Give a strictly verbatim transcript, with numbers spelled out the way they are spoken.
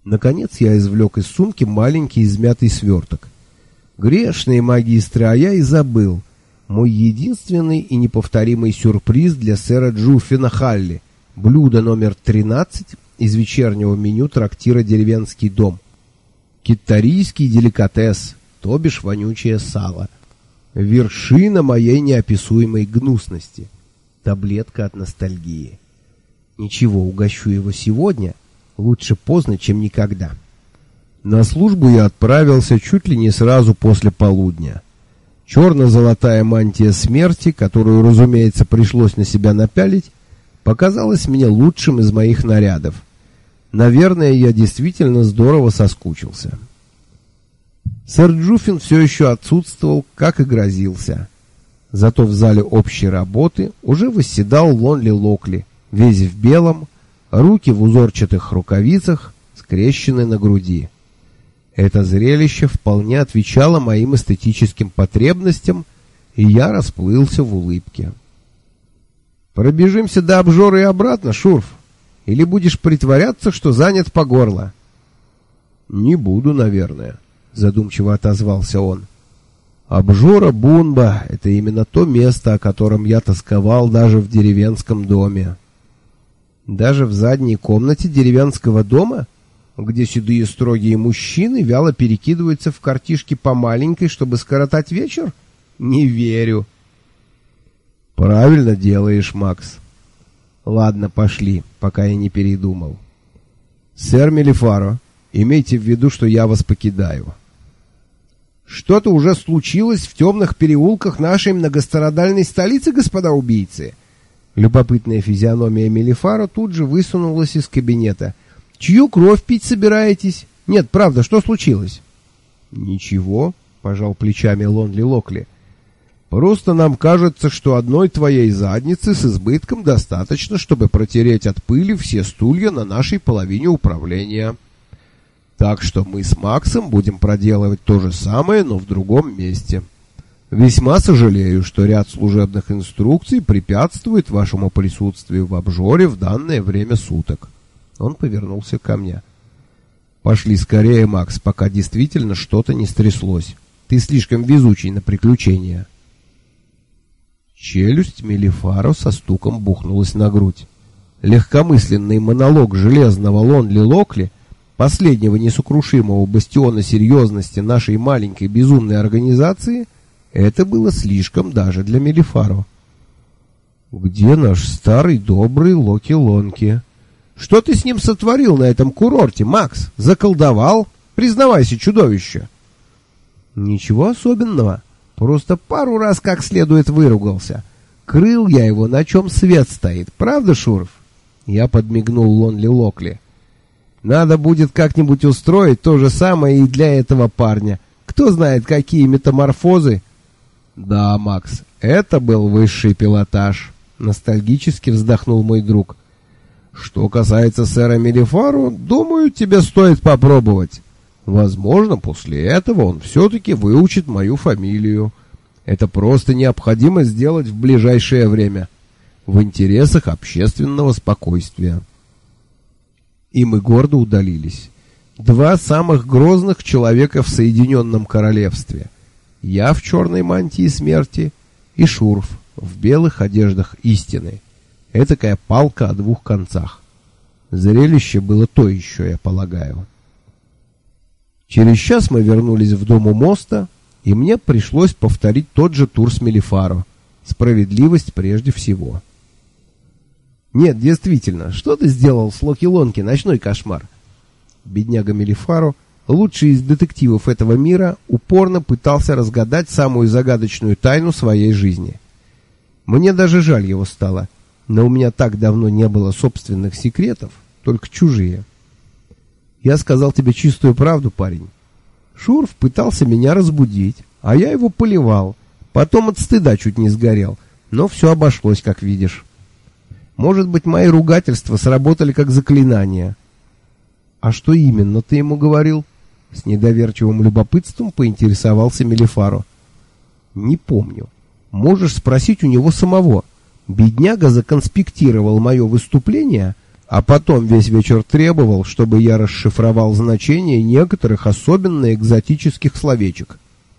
Наконец я извлек из сумки маленький измятый сверток. Грешные магистры, а я и забыл. Мой единственный и неповторимый сюрприз для сэра Джуффина Халли. Блюдо номер тринадцать из вечернего меню трактира «Деревенский дом». Китарийский деликатес, то бишь вонючее сало. Вершина моей неописуемой гнусности. Таблетка от ностальгии. Ничего, угощу его сегодня. Лучше поздно, чем никогда. На службу я отправился чуть ли не сразу после полудня. Черно-золотая мантия смерти, которую, разумеется, пришлось на себя напялить, показалась мне лучшим из моих нарядов. Наверное, я действительно здорово соскучился. Сэр Джуффин все еще отсутствовал, как и грозился. Зато в зале общей работы уже восседал Лонли Локли, весь в белом, руки в узорчатых рукавицах, скрещены на груди. Это зрелище вполне отвечало моим эстетическим потребностям, и я расплылся в улыбке. «Пробежимся до обжоры и обратно, Шурф? Или будешь притворяться, что занят по горло?» «Не буду, наверное», — задумчиво отозвался он. «Обжора Бунба — это именно то место, о котором я тосковал даже в деревенском доме». «Даже в задней комнате деревенского дома, где седые строгие мужчины вяло перекидываются в картишки по маленькой, чтобы скоротать вечер? Не верю». «Правильно делаешь, Макс. Ладно, пошли, пока я не передумал. Сэр Мелифаро, имейте в виду, что я вас покидаю». «Что-то уже случилось в темных переулках нашей многострадальной столицы, господа убийцы?» Любопытная физиономия Мелифаро тут же высунулась из кабинета. «Чью кровь пить собираетесь? Нет, правда, что случилось?» «Ничего», — пожал плечами Лонли Локли. «Просто нам кажется, что одной твоей задницы с избытком достаточно, чтобы протереть от пыли все стулья на нашей половине управления. Так что мы с Максом будем проделывать то же самое, но в другом месте. Весьма сожалею, что ряд служебных инструкций препятствует вашему присутствию в обжоре в данное время суток». Он повернулся ко мне. «Пошли скорее, Макс, пока действительно что-то не стряслось. Ты слишком везучий на приключения». Челюсть Мелифаро со стуком бухнулась на грудь. Легкомысленный монолог железного Лонли Локли, последнего несокрушимого бастиона серьезности нашей маленькой безумной организации, это было слишком даже для Мелифаро. «Где наш старый добрый Локи-Лонки? Что ты с ним сотворил на этом курорте, Макс? Заколдовал? Признавайся, чудовище!» «Ничего особенного. Просто пару раз как следует выругался. Крыл я его, на чем свет стоит. Правда, Шурф?» Я подмигнул Лонли Локли. «Надо будет как-нибудь устроить то же самое и для этого парня. Кто знает, какие метаморфозы...» «Да, Макс, это был высший пилотаж», — ностальгически вздохнул мой друг. «Что касается сэра Мелифаро, думаю, тебе стоит попробовать. Возможно, после этого он все-таки выучит мою фамилию. Это просто необходимо сделать в ближайшее время, в интересах общественного спокойствия». И мы гордо удалились. Два самых грозных человека в Соединенном Королевстве. Я в черной мантии смерти и Шурф в белых одеждах истины. Этакая палка о двух концах. Зрелище было то еще, я полагаю. Через час мы вернулись в дом у моста, и мне пришлось повторить тот же тур с Мелифаро. Справедливость прежде всего. «Нет, действительно, что ты сделал с Локи-Лонки, ночной кошмар?» Бедняга Мелифаро, лучший из детективов этого мира, упорно пытался разгадать самую загадочную тайну своей жизни. Мне даже жаль его стало, но у меня так давно не было собственных секретов, только чужие. Я сказал тебе чистую правду, парень. Шурф пытался меня разбудить, а я его поливал, потом от стыда чуть не сгорел, но все обошлось, как видишь. Может быть, мои ругательства сработали как заклинание. А что именно ты ему говорил? С недоверчивым любопытством поинтересовался Мелифаро. Не помню. Можешь спросить у него самого. Бедняга законспектировал мое выступление, А потом весь вечер требовал, чтобы я расшифровал значение некоторых особенно экзотических словечек.